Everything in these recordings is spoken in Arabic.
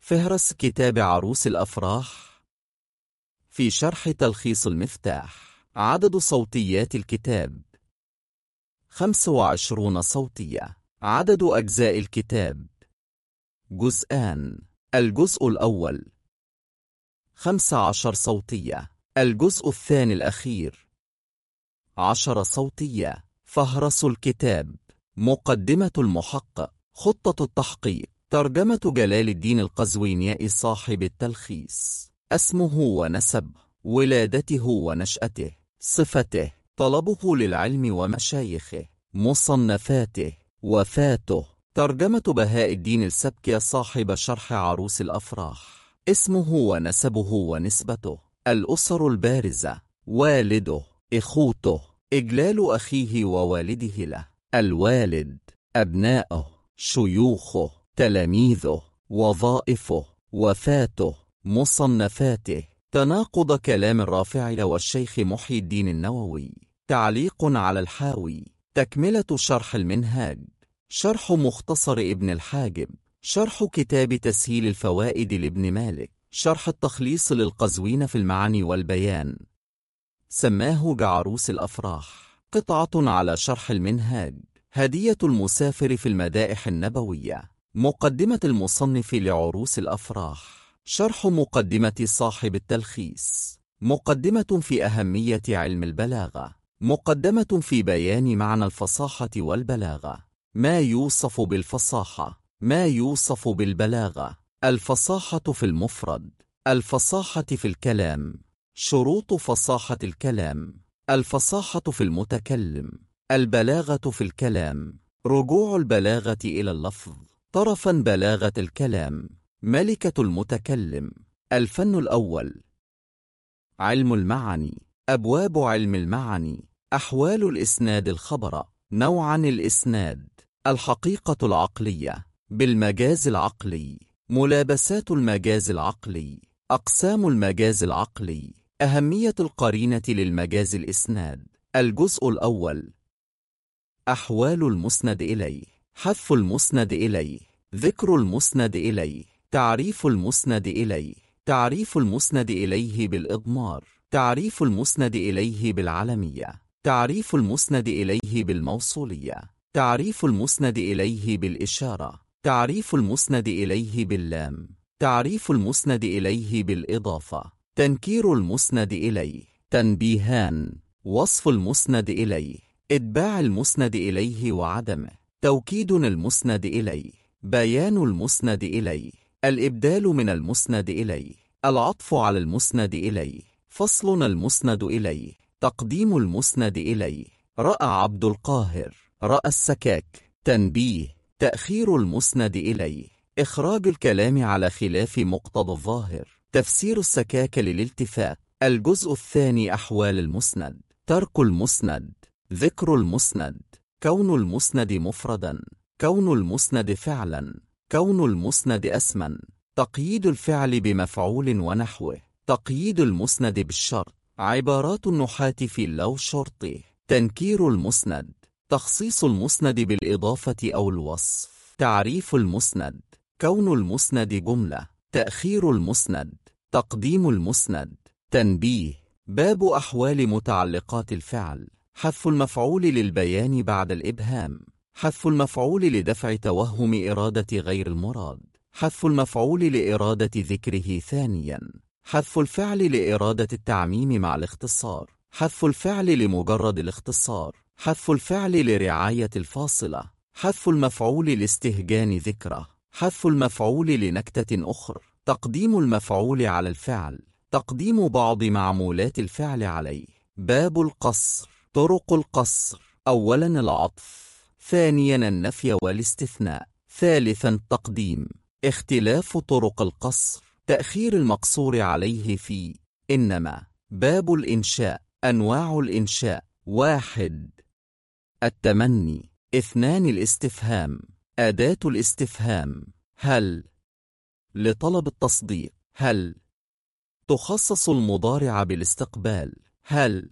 فهرس كتاب عروس الأفراح. في شرح تلخيص المفتاح. عدد صوتيات الكتاب 25 صوتية. عدد أجزاء الكتاب جزءان. الجزء الأول 15 صوتية. الجزء الثاني الأخير 10 صوتية. فهرس الكتاب. مقدمة المحقق. خطة التحقيق. ترجمة جلال الدين القزويني صاحب التلخيص. اسمه ونسبه، ولادته ونشأته، صفته، طلبه للعلم ومشايخه، مصنفاته، وفاته. ترجمة بهاء الدين السبكي صاحب شرح عروس الأفراح. اسمه ونسبه ونسبته، الأسر البارزة، والده، إخوته، إجلال أخيه ووالده له، الوالد، أبناؤه، شيوخه، تلاميذه، وظائفه، وفاته، مصنفاته. تناقض كلام الرافعي والشيخ محي الدين النووي. تعليق على الحاوي. تكملة شرح المنهاج. شرح مختصر ابن الحاجب. شرح كتاب تسهيل الفوائد لابن مالك. شرح التخليص للقزوين في المعاني والبيان. سماه عروس الأفراح. قطعة على شرح المنهاج. هدية المسافر في المدائح النبوية. مقدمة المصنف لعروس الأفراح. شرح مقدمة صاحب التلخيص. مقدمة في أهمية علم البلاغة. مقدمة في بيان معنى الفصاحة والبلاغة. ما يوصف بالفصاحة، ما يوصف بالبلاغة. الفصاحة في المفرد. الفصاحة في الكلام. شروط فصاحة الكلام. الفصاحة في المتكلم. البلاغة في الكلام. رجوع البلاغة إلى اللفظ. طرفا بلاغة الكلام. ملكة المتكلم. الفن الأول. علم المعاني. أبواب علم المعاني. أحوال الإسناد الخبر. نوعا الإسناد. الحقيقة العقلية. بالمجاز العقلي. ملابسات المجاز العقلي. أقسام المجاز العقلي. أهمية القرينة للمجاز الإسناد. الجزء الأول. أحوال المسند إليه. حذف المسند إليه. ذكر المسند إليه. تعريف المسند إليه. تعريف المسند إليه بالإضمار. تعريف المسند إليه بالعلمية. تعريف المسند إليه بالموصولية. تعريف المسند إليه بالإشارة. تعريف المسند إليه باللام. تعريف المسند إليه بالإضافة. تنكير المسند إليه. تنبيهان. وصف المسند إليه. إتباع المسند إليه وعدمه. توكيد المسند إليه. بيان المسند إليه. الإبدال من المسند إليه. العطف على المسند إليه. فصل المسند إليه. تقديم المسند إليه. رأى عبد القاهر. رأى السكاك. تنبيه. تأخير المسند إليه. إخراج الكلام على خلاف مقتضى الظاهر. تفسير السكاك للالتفات. الجزء الثاني. أحوال المسند. ترك المسند. ذكر المسند. كون المسند مفردا. كون المسند فعلا. كون المسند اسما. تقييد الفعل بمفعول ونحوه. تقييد المسند بالشرط. عبارات النحاة في لو شرطه. تنكير المسند. تخصيص المسند بالإضافة أو الوصف. تعريف المسند. كون المسند جملة. تأخير المسند. تقديم المسند. تنبيه. باب أحوال متعلقات الفعل. حذف المفعول للبيان بعد الإبهام. حذف المفعول لدفع توهم إرادة غير المراد. حذف المفعول لإرادة ذكره ثانيا. حذف الفعل لإرادة التعميم مع الاختصار. حذف الفعل لمجرد الاختصار. حذف الفعل لرعاية الفاصلة. حذف المفعول لاستهجان ذكره. حذف المفعول لنكتة أخرى. تقديم المفعول على الفعل. تقديم بعض معمولات الفعل عليه. باب القصر. طرق القصر. أولا العطف. ثانيا النفي والاستثناء. ثالثا التقديم. اختلاف طرق القصر. تأخير المقصور عليه في إنما. باب الإنشاء. أنواع الإنشاء. 1. التمني. 2. الاستفهام. أداة الاستفهام. هل. لطلب التصديق. هل. تخصص المضارع بالاستقبال. هل.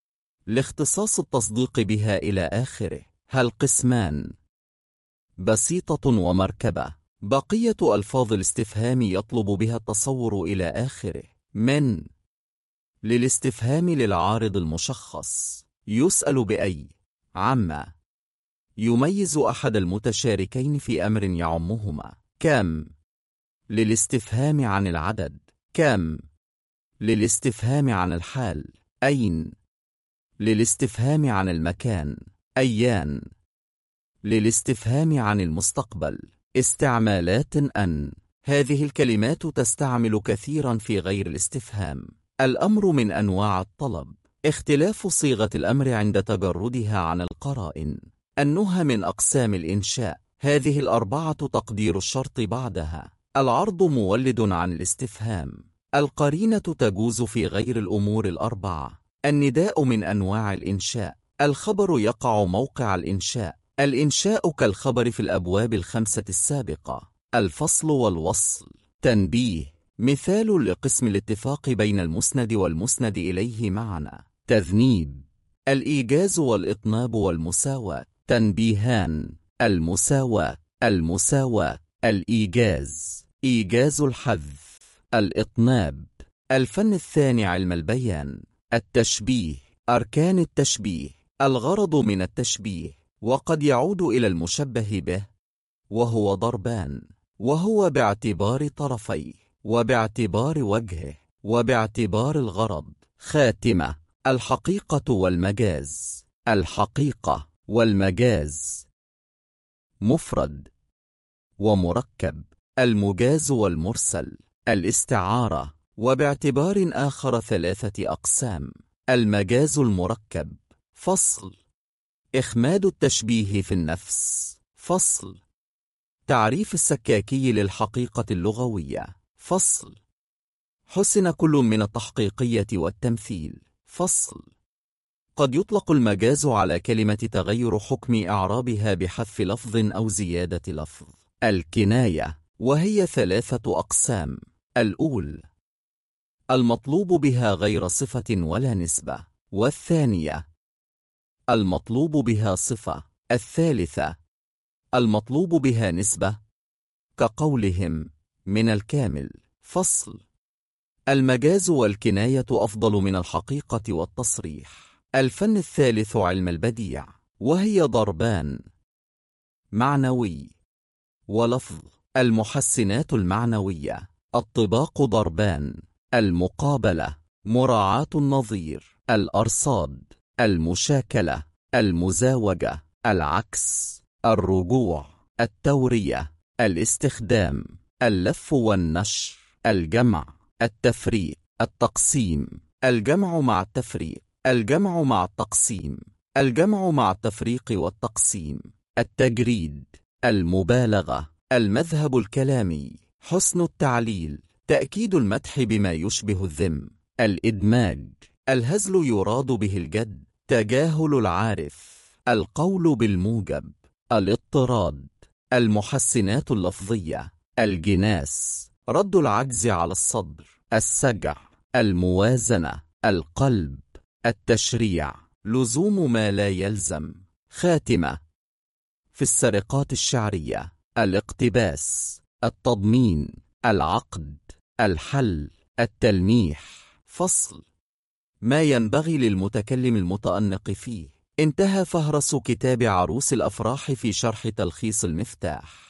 لاختصاص التصديق بها إلى آخره. هل قسمان. بسيطة ومركبة. بقية ألفاظ الاستفهام يطلب بها التصور إلى آخره. من للاستفهام للعارض المشخص، يسأل بأي، عما، يميز أحد المتشاركين في أمر يعمهما. كم للاستفهام عن العدد، كم للاستفهام عن الحال. أين للاستفهام عن المكان، أيان للاستفهام عن المستقبل. استعمالات أن. هذه الكلمات تستعمل كثيرا في غير الاستفهام. الأمر من أنواع الطلب، اختلاف صيغة الأمر عند تجردها عن القرائن. النهى من أقسام الإنشاء، هذه الأربعة تقدير الشرط بعدها. العرض مولد عن الاستفهام. القرينة تجوز في غير الأمور الأربعة. النداء من أنواع الإنشاء. الخبر يقع موقع الإنشاء. الإنشاء كالخبر في الأبواب الخمسة السابقة. الفصل والوصل. تنبيه، مثال لقسم الاتفاق بين المسند والمسند إليه معنا. تذنيب، الإيجاز والإطناب والمساواة. تنبيهان، المساواة، المساواة، الإيجاز، إيجاز الحذف، الإطناب. الفن الثاني علم البيان. التشبيه، أركان التشبيه. الغرض من التشبيه، وقد يعود إلى المشبه به، وهو ضربان، وهو باعتبار طرفيه، وباعتبار وجهه، وباعتبار الغرض. خاتمة، الحقيقة والمجاز. الحقيقة والمجاز. مفرد ومركب. المجاز والمرسل. الاستعارة، وباعتبار آخر 3 أقسام. المجاز المركب. فصل، إخماد التشبيه في النفس. فصل، تعريف السكاكي للحقيقة اللغوية. فصل، حسن كل من التحقيقية والتمثيل. فصل، قد يطلق المجاز على كلمة تغير حكم إعرابها بحذف لفظ أو زيادة لفظ. الكناية، وهي 3 أقسام. الأول، المطلوب بها غير صفة ولا نسبة. والثانية، المطلوب بها صفة. الثالثة، المطلوب بها نسبة، كقولهم من الكامل. فصل، المجاز والكناية أفضل من الحقيقة والتصريح. الفن الثالث علم البديع، وهي ضربان، معنوي ولفظ. المحسنات المعنوية. الطباق ضربان. المقابلة، مراعاة النظير. الأرصاد، المشاكلة، المزاوجة، العكس، الرجوع، التورية، الاستخدام، اللف والنشر، الجمع، التفريق، التقسيم، الجمع مع التفريق، الجمع مع التقسيم، الجمع مع التفريق والتقسيم، التجريد، المبالغة، المذهب الكلامي، حسن التعليل، تأكيد المدح بما يشبه الذم، الإدماج، الهزل يراد به الجد، تجاهل العارف، القول بالموجب، الاضطراد، المحسنات اللفظية، الجناس، رد العجز على الصدر، السجع، الموازنة، القلب، التشريع، لزوم ما لا يلزم. خاتمة، في السرقات الشعرية، الاقتباس، التضمين، العقد، الحل، التلميح. فصل، ما ينبغي للمتكلم المتأنق فيه. انتهى فهرس كتاب عروس الأفراح في شرح تلخيص المفتاح.